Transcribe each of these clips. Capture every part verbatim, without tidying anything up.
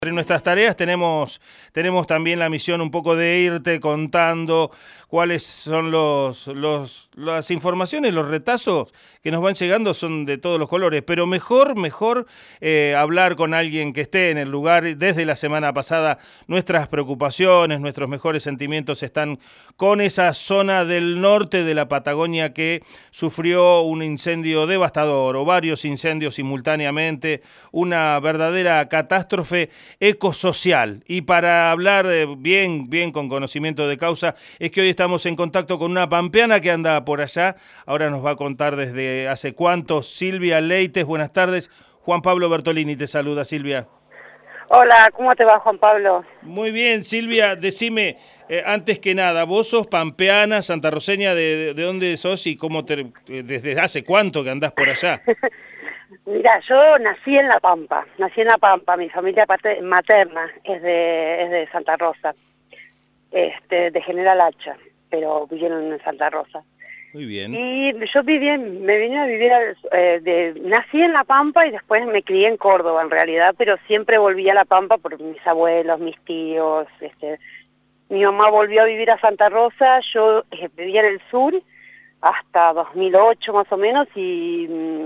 Entre nuestras tareas tenemos, tenemos también la misión un poco de irte contando cuáles son los, los, las informaciones, los retazos que nos van llegando son de todos los colores, pero mejor, mejor eh, hablar con alguien que esté en el lugar. Desde la semana pasada nuestras preocupaciones, nuestros mejores sentimientos están con esa zona del norte de la Patagonia que sufrió un incendio devastador o varios incendios simultáneamente, una verdadera catástrofe ecosocial. Y para hablar eh, bien, bien con conocimiento de causa, es que hoy estamos en contacto con una pampeana que anda por allá. Ahora nos va a contar desde hace cuánto. Silvia Leites, buenas tardes. Juan Pablo Bertolini te saluda, Silvia. Hola, ¿cómo te va, Juan Pablo? Muy bien, Silvia, decime, eh, antes que nada, vos sos pampeana, santarroceña, ¿de, de, de dónde sos y cómo te, desde hace cuánto que andás por allá? Mira, yo nací en La Pampa, nací en La Pampa, mi familia materna es de, es de Santa Rosa, este, de General Hacha, pero vivieron en Santa Rosa. Muy bien. Y yo viví, me vine a vivir, eh, de, nací en La Pampa y después me crié en Córdoba en realidad, pero siempre volví a La Pampa por mis abuelos, mis tíos, este, mi mamá volvió a vivir a Santa Rosa, yo eh, vivía en el sur hasta dos mil ocho más o menos y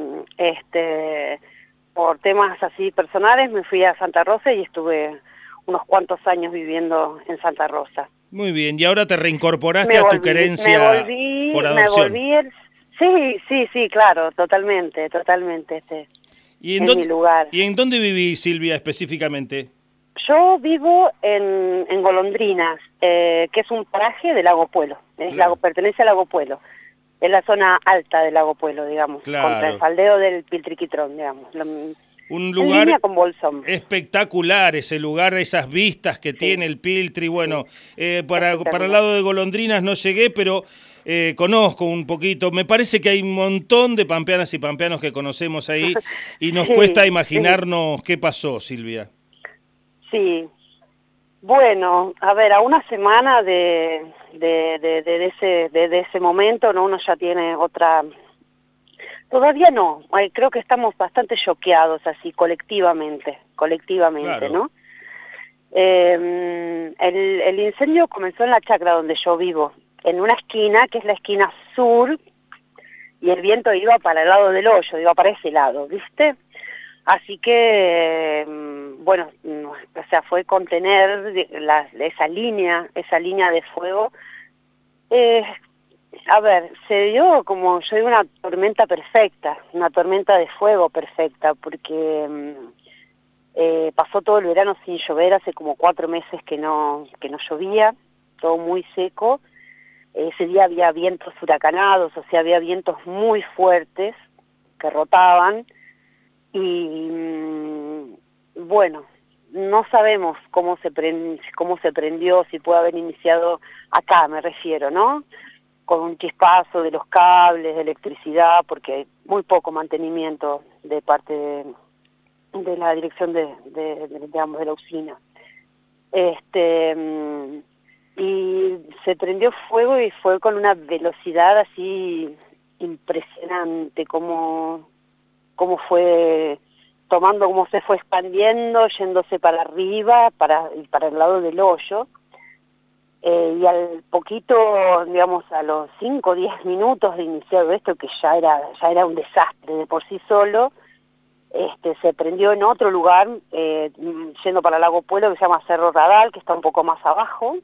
este por temas así personales me fui a Santa Rosa y estuve unos cuantos años viviendo en Santa Rosa. Muy bien, y ahora te reincorporaste me a volví, tu querencia me volví, por adopción. Me volví el, sí, sí, sí, claro, totalmente, totalmente, este ¿Y en, es dónde, mi lugar. ¿Y en dónde vivís, Silvia, específicamente? Yo vivo en, en Golondrinas, eh, que es un paraje de Lago Puelo, es Claro. Lago, pertenece a Lago Puelo. Es la zona alta del Lago Puelo, digamos, Claro. contra el faldeo del Piltriquitrón, digamos. Un en lugar línea con Bolsón. espectacular, ese lugar, esas vistas que sí. tiene el Piltri. Bueno, sí. eh, para, para el lado de Golondrinas no llegué, pero eh, conozco un poquito. Me parece que hay un montón de pampeanas y pampeanos que conocemos ahí y nos sí, cuesta imaginarnos sí. qué pasó, Silvia. Sí. Bueno, a ver, a una semana de, de, de, de, de, ese, de, de ese momento, ¿no? Uno ya tiene otra... Todavía no, creo que estamos bastante choqueados así, colectivamente, colectivamente, claro. ¿no? Eh, el, el incendio comenzó en la chacra donde yo vivo, en una esquina, que es la esquina sur, y el viento iba para el lado del hoyo, iba para ese lado, ¿viste? Así que, bueno, o sea, fue contener la, esa línea, esa línea de fuego. Eh, a ver, se dio como, yo digo, una tormenta perfecta, una tormenta de fuego perfecta, porque eh, pasó todo el verano sin llover, hace como cuatro meses que no, que no llovía, todo muy seco. Ese día había vientos huracanados, o sea, había vientos muy fuertes que rotaban. Y bueno, no sabemos cómo se, prend, cómo se prendió, si puede haber iniciado acá, me refiero, ¿no? Con un chispazo de los cables, de electricidad, porque hay muy poco mantenimiento de parte de, de la dirección de, de, de, digamos, de la usina. Este, y se prendió fuego y fue con una velocidad así impresionante, como... cómo fue tomando, cómo se fue expandiendo, yéndose para arriba, para, para el lado del hoyo, eh, y al poquito, digamos, a los cinco o diez minutos de iniciado esto, que ya era, ya era un desastre de por sí solo, este, se prendió en otro lugar, eh, yendo para el Lago Puelo, que se llama Cerro Radal, que está un poco más abajo,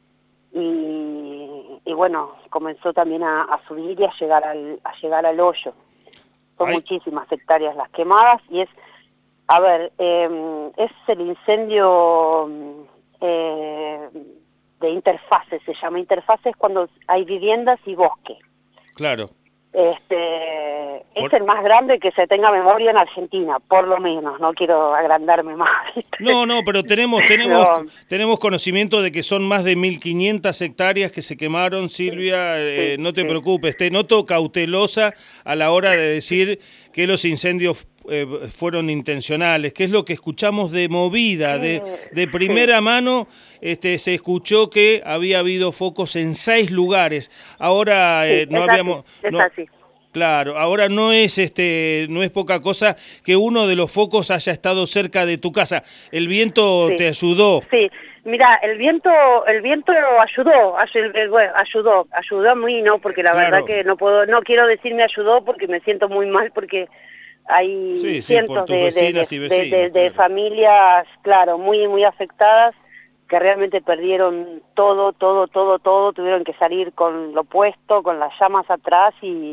y, y bueno, comenzó también a, a subir y a llegar al, a llegar al hoyo. Son Ay. muchísimas hectáreas las quemadas y es, a ver, eh, es el incendio eh, de interfaces, se llama interfaces cuando hay viviendas y bosque. Claro. Este, es por... el más grande que se tenga memoria en Argentina, por lo menos, no quiero agrandarme más. No, no, pero tenemos tenemos no. tenemos conocimiento de que son más de mil quinientas hectáreas que se quemaron, Silvia, sí, eh, sí, no te sí. preocupes, te noto cautelosa a la hora de decir que los incendios eh, fueron intencionales, que es lo que escuchamos de movida, de, de primera sí. mano, este, se escuchó que había habido focos en seis lugares, ahora eh, sí, no es habíamos... Así, es no, así. Claro, ahora no es este, no es poca cosa que uno de los focos haya estado cerca de tu casa. ¿El viento Sí, te ayudó? sí. Mira, el viento, el viento ayudó, ayudó, ayudó, ayudó a mí, no, porque la verdad Claro, que no puedo, no quiero decir me ayudó porque me siento muy mal porque hay sí, sí, por cientos tus de, de, de, vecinas y de, de- vecinos, de claro. familias, claro, muy, muy afectadas, que realmente perdieron todo, todo, todo, todo, tuvieron que salir con lo puesto, con las llamas atrás y,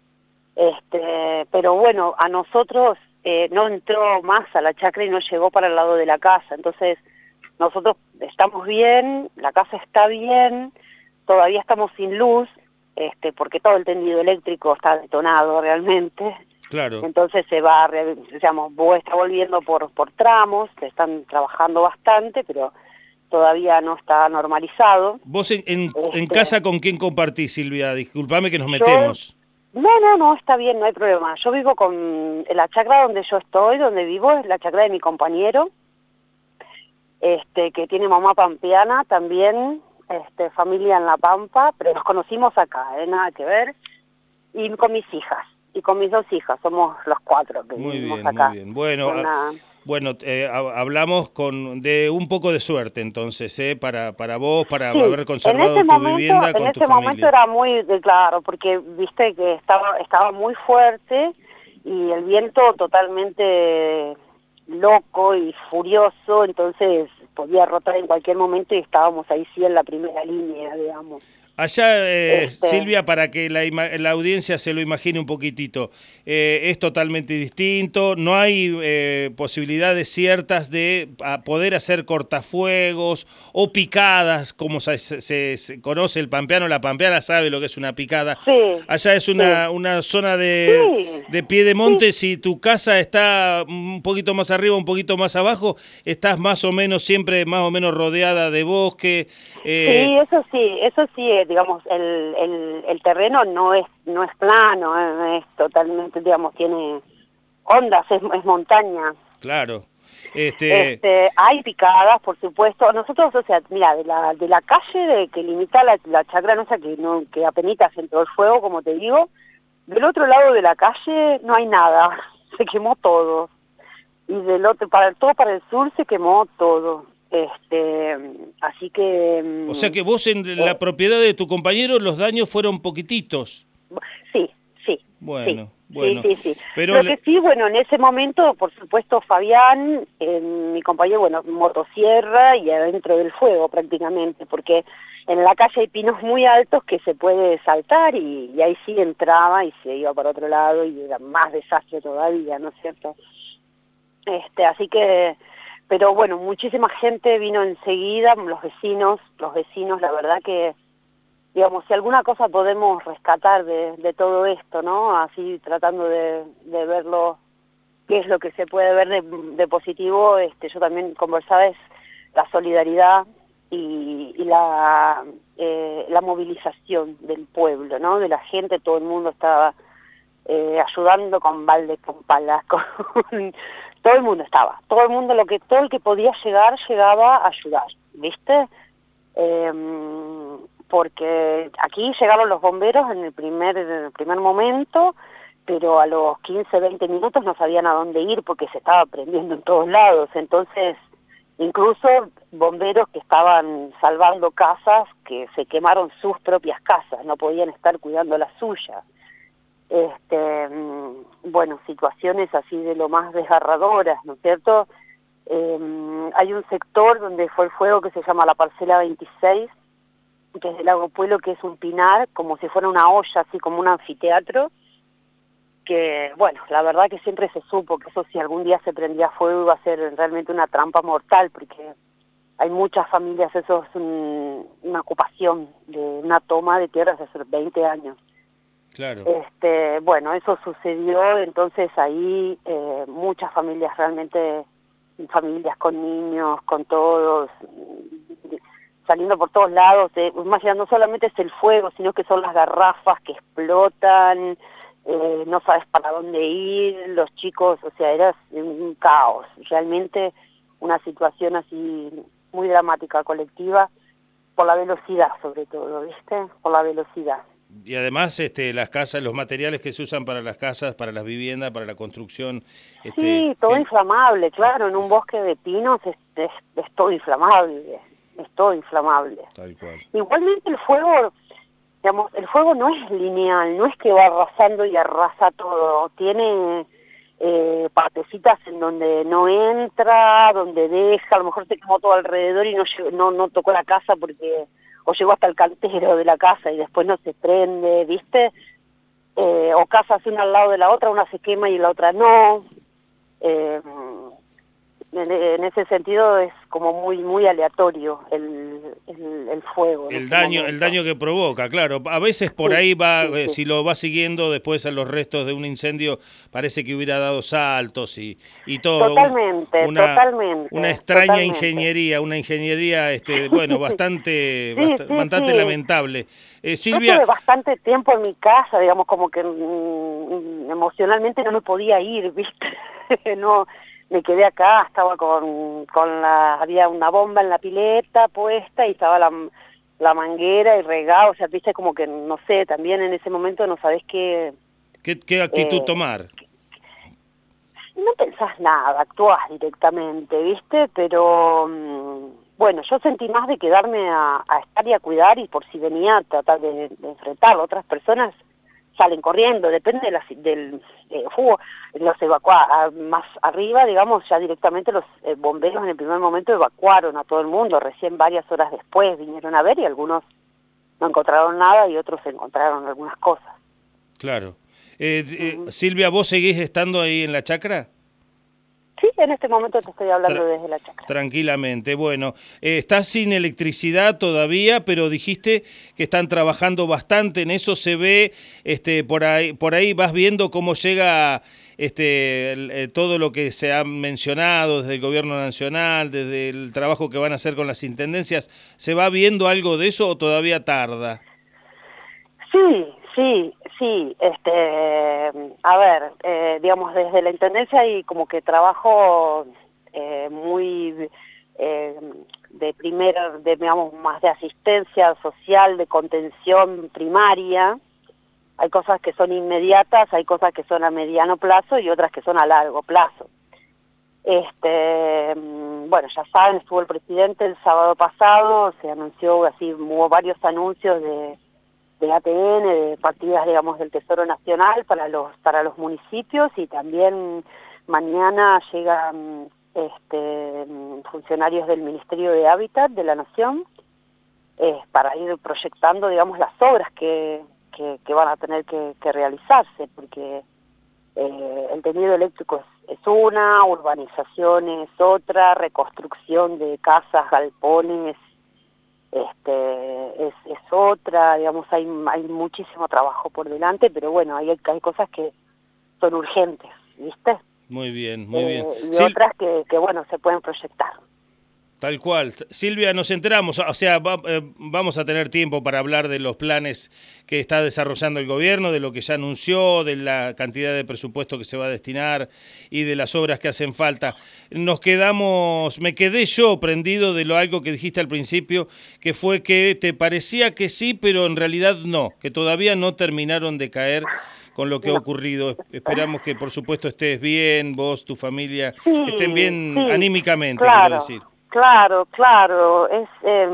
este, pero bueno, a nosotros eh, no entró más a la chacra y no llegó para el lado de la casa, entonces nosotros estamos bien, la casa está bien, todavía estamos sin luz, este, porque todo el tendido eléctrico está detonado realmente, Claro. entonces se va, re- digamos, vo- está volviendo por, por tramos, se están trabajando bastante, pero todavía no está normalizado. ¿Vos en, en, en Este, casa con quién compartís, Silvia? Disculpame que nos yo, metemos. no, no, no, está bien, no hay problema. Yo vivo con, en la chacra donde yo estoy, donde vivo, es la chacra de mi compañero, este, que tiene mamá pampeana también, este, familia en La Pampa, pero nos conocimos acá, ¿eh? Nada que ver, y con mis hijas, y con mis dos hijas, somos los cuatro que Muy vivimos bien, muy acá. bien. Bueno, a- Una, bueno, eh, ha- hablamos con de un poco de suerte entonces, ¿eh? Para, para vos, para sí, haber en conservado ese tu momento, vivienda en con tu ese momento familia. era muy de claro, porque viste que estaba, estaba muy fuerte y el viento totalmente loco y furioso, entonces podía rotar en cualquier momento y estábamos ahí sí en la primera línea, digamos. Allá, eh, Este, Silvia, para que la, ima- la audiencia se lo imagine un poquitito, eh, es totalmente distinto, no hay eh, posibilidades ciertas de a, poder hacer cortafuegos o picadas, como se, se- se conoce el pampeano, la pampeana sabe lo que es una picada. sí, Allá es sí, una, una zona de, sí, de pie de sí. monte, si tu casa está un poquito más arriba, un poquito más abajo, estás más o menos siempre más o menos rodeada de bosque. eh, Sí, eso sí, eso sí, eh, digamos, el, el, el terreno no es no es plano, eh, es totalmente, digamos, tiene ondas, es, es montaña. Claro. Este, Este, hay picadas, por supuesto. Nosotros, o sea, mira, de la de la calle de que limita la, la chacra nuestra, que no que apenitas entró el fuego, como te digo, del otro lado de la calle no hay nada, se quemó todo. Y del otro, para todo para el sur se quemó todo. Este, así que o sea mm, que vos en la eh, propiedad de tu compañero los daños fueron poquititos. sí, sí, sí, Bueno, sí, bueno. sí, sí. Pero Lo le- que sí, bueno, en ese momento, por supuesto, Fabián, eh, mi compañero, bueno, motosierra y adentro del fuego prácticamente, porque en la calle hay pinos muy altos que se puede saltar y, y ahí sí entraba y se iba para otro lado y era más desastre todavía, ¿no es cierto? Este, así que, pero bueno, muchísima gente vino enseguida, los vecinos, los vecinos, la verdad que digamos, si alguna cosa podemos rescatar de, de todo esto, ¿no? Así tratando de, de verlo, qué es lo que se puede ver de, de positivo, este, yo también conversaba, es la solidaridad y, y la, eh, la movilización del pueblo, ¿no? De la gente, todo el mundo estaba eh, ayudando con baldes, con palas, con... todo el mundo estaba, todo el mundo, lo que todo el que podía llegar, llegaba a ayudar, ¿viste? Eh, porque aquí llegaron los bomberos en el primer en el primer momento, pero a los quince, veinte minutos no sabían a dónde ir porque se estaba prendiendo en todos lados. Entonces, incluso bomberos que estaban salvando casas, que se quemaron sus propias casas, no podían estar cuidando las suyas. Este, bueno, situaciones así de lo más desgarradoras, ¿no es cierto? Eh, hay un sector donde fue el fuego que se llama la parcela veintiséis, que es del Lago Pueblo, que es un pinar, como si fuera una olla, así como un anfiteatro, que, bueno, la verdad que siempre se supo que eso si algún día se prendía fuego iba a ser realmente una trampa mortal, porque hay muchas familias, eso es un, una ocupación de una toma de tierras hace veinte años. claro. Este, bueno, eso sucedió, entonces ahí eh, muchas familias realmente, familias con niños, con todos, saliendo por todos lados, eh, más allá no solamente es el fuego, sino que son las garrafas que explotan, eh, no sabes para dónde ir, los chicos, o sea, era un caos, realmente una situación así muy dramática, colectiva, por la velocidad sobre todo, ¿viste? Por la velocidad. y además este, las casas, los materiales que se usan para las casas, para las viviendas, para la construcción. Este, Sí, todo que... inflamable, claro, en un bosque de pinos es, es, es todo inflamable, es todo inflamable. Tal cual. Igualmente el fuego, digamos, el fuego no es lineal, no es que va arrasando y arrasa todo, tiene eh, partecitas en donde no entra, donde deja, a lo mejor se quemó todo alrededor y no, no, no tocó la casa porque, o llegó hasta el cantero de la casa y después no se prende, ¿viste? Eh, o casas una al lado de la otra, una se quema y la otra no. Eh, en, en ese sentido es como muy muy aleatorio el, el, el fuego. El daño, momento. el daño que provoca, claro. A veces por sí, ahí va, sí, eh, sí. si lo va siguiendo después a los restos de un incendio, parece que hubiera dado saltos y, y todo. Totalmente, una, totalmente. una extraña totalmente. ingeniería, una ingeniería, este, bueno, bastante, sí, bast sí, bastante sí. lamentable. Eh, Yo Silvia. tuve bastante tiempo en mi casa, digamos, como que mm, emocionalmente no me podía ir, ¿viste? no, me quedé acá, estaba con, con la, había una bomba en la pileta puesta y estaba la, la manguera y regado, o sea, viste, como que, no sé, también en ese momento no sabés qué... ¿Qué, qué actitud eh, tomar? No pensás nada, actuás directamente, ¿viste? Pero, mmm, bueno, yo sentí más de quedarme a, a estar y a cuidar y por si venía a tratar de, de enfrentarlo. Otras personas salen corriendo, depende de la, del eh, jugo, los evacua más arriba, digamos, ya directamente los eh, bomberos en el primer momento evacuaron a todo el mundo, recién varias horas después vinieron a ver y algunos no encontraron nada y otros encontraron algunas cosas. Claro. Eh, eh, Uh-huh. Silvia, ¿vos seguís estando ahí en la chacra? Sí, en este momento te estoy hablando Tra desde la chacra. Tranquilamente. Bueno, eh, estás sin electricidad todavía, pero dijiste que están trabajando bastante en eso. Se ve, este, por ahí, por ahí vas viendo cómo llega este, el, eh, todo lo que se ha mencionado desde el gobierno nacional, desde el trabajo que van a hacer con las intendencias. ¿Se va viendo algo de eso o todavía tarda? Sí, sí, sí, este, a ver, eh, digamos, desde la Intendencia hay como que trabajo eh, muy eh, de primera, de, digamos, más de asistencia social, de contención primaria. Hay cosas que son inmediatas, hay cosas que son a mediano plazo y otras que son a largo plazo. Este, bueno, ya saben, estuvo el presidente el sábado pasado, se anunció, así, hubo varios anuncios de de A T N, de partidas, digamos, del Tesoro Nacional para los para los municipios y también mañana llegan este, funcionarios del Ministerio de Hábitat de la Nación eh, para ir proyectando, digamos, las obras que, que, que van a tener que, que realizarse, porque eh, el tendido eléctrico es, es una, urbanización es otra, reconstrucción de casas, galpones, este es, es otra, digamos, hay, hay muchísimo trabajo por delante, pero bueno, hay, hay cosas que son urgentes, ¿viste? Muy bien, muy Eh, bien. y Sil otras que, que, bueno, se pueden proyectar. Tal cual. Silvia, nos enteramos, o sea, va, eh, vamos a tener tiempo para hablar de los planes que está desarrollando el gobierno, de lo que ya anunció, de la cantidad de presupuesto que se va a destinar y de las obras que hacen falta. Nos quedamos, me quedé yo prendido de lo algo que dijiste al principio, que fue que te parecía que sí, pero en realidad no, que todavía no terminaron de caer con lo que No. ha ocurrido. Esperamos que, por supuesto, estés bien, vos, tu familia, Sí, estén bien sí, anímicamente, quiero claro, decir. claro, claro, es... Eh,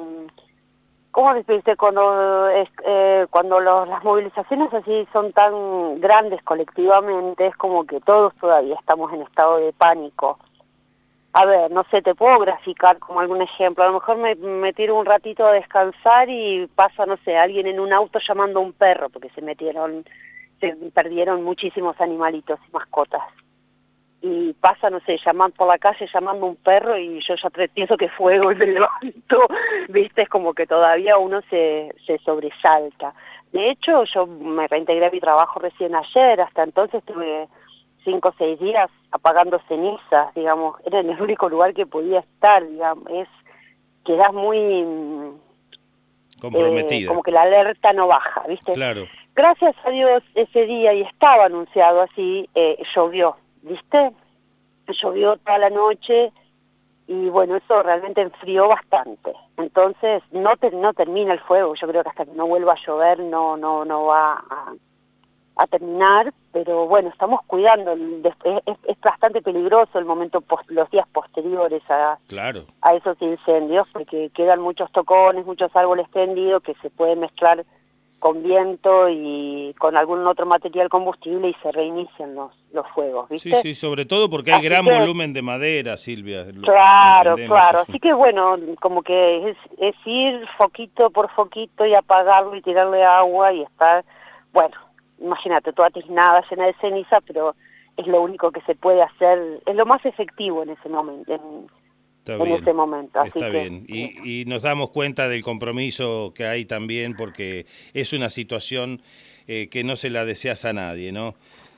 ¿Cómo decirte? Cuando, es, eh, cuando los, las movilizaciones así son tan grandes colectivamente, es como que todos todavía estamos en estado de pánico. A ver, no sé, te puedo graficar como algún ejemplo. A lo mejor me, me tiro un ratito a descansar y pasa, no sé, alguien en un auto llamando a un perro, porque se metieron, se perdieron muchísimos animalitos y mascotas. Y pasa, no sé, llamando por la calle, llamando a un perro y yo ya pienso que fuego y me levanto, viste, es como que todavía uno se, se sobresalta. De hecho, yo me reintegré a mi trabajo recién ayer, hasta entonces tuve cinco o seis días apagando cenizas, digamos, era en el único lugar que podía estar, digamos, es, quedás muy... Comprometida. Eh, como que la alerta no baja, viste. Claro. Gracias a Dios ese día, y estaba anunciado así, eh, llovió. ¿Viste? Llovió toda la noche y bueno, eso realmente enfrió bastante. Entonces no te, no termina el fuego, yo creo que hasta que no vuelva a llover no no no va a, a terminar, pero bueno, estamos cuidando, es, es bastante peligroso el momento, post, los días posteriores a, claro. a esos incendios, porque quedan muchos tocones, muchos árboles prendidos que se pueden mezclar con viento y con algún otro material combustible y se reinician los, los fuegos, ¿viste? Sí, sí, sobre todo porque hay Así gran que, volumen de madera, Silvia. Lo, claro, lo claro. eso. Así que bueno, como que es, es ir foquito por foquito y apagarlo y tirarle agua y estar, bueno, imagínate, toda tiznada, llena de ceniza, pero es lo único que se puede hacer, es lo más efectivo en ese momento. En, Está en bien, ese momento. Así está que, bien. Y, y nos damos cuenta del compromiso que hay también, porque es una situación eh, que no se la deseas a nadie, ¿no?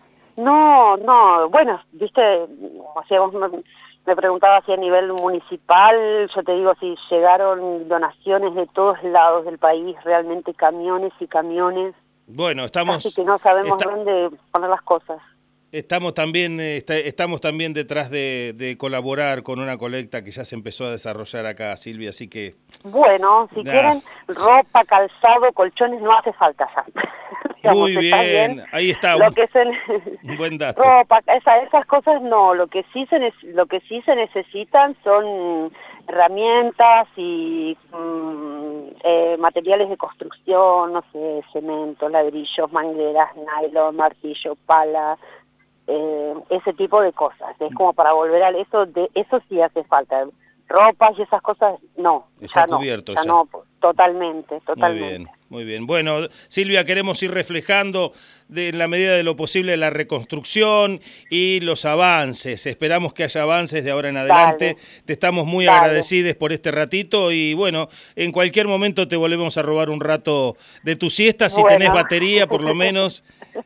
No, no, bueno, viste, o sea, vos me, me preguntabas si a nivel municipal, yo te digo, si llegaron donaciones de todos lados del país, realmente camiones y camiones, Bueno, estamos... así que no sabemos está, dónde poner las cosas. Estamos también, eh, está, estamos también detrás de, de colaborar con una colecta que ya se empezó a desarrollar acá, Silvia, así que... Bueno, si nah. quieren ropa, calzado, colchones, no hace falta ya. Digamos, Muy bien, bien, ahí está, lo un, que se, un buen dato. ropa, esa, esas cosas no, lo que sí se lo que sí se necesitan son herramientas y mm, eh, materiales de construcción, no sé, cemento, ladrillos, mangueras, nylon, martillo, pala, eh, ese tipo de cosas. Es como para volver a eso, de eso sí hace falta. Ropas y esas cosas, no, Está ya cubierto no, ya, ya. no, totalmente, totalmente. Muy bien, muy bien. Bueno, Silvia, queremos ir reflejando de, en la medida de lo posible la reconstrucción y los avances. Esperamos que haya avances de ahora en adelante. Dale, te estamos muy dale. agradecidos por este ratito y bueno, en cualquier momento te volvemos a robar un rato de tu siesta, si bueno. tenés batería por lo menos.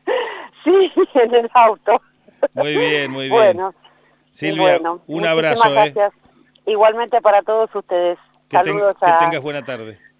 Sí, en el auto. Muy bien, muy bien. Bueno, Silvia, bueno, un abrazo. Muchísimas gracias. ¿eh? Igualmente para todos ustedes. Que, ten, Saludos que a... tengas buena tarde.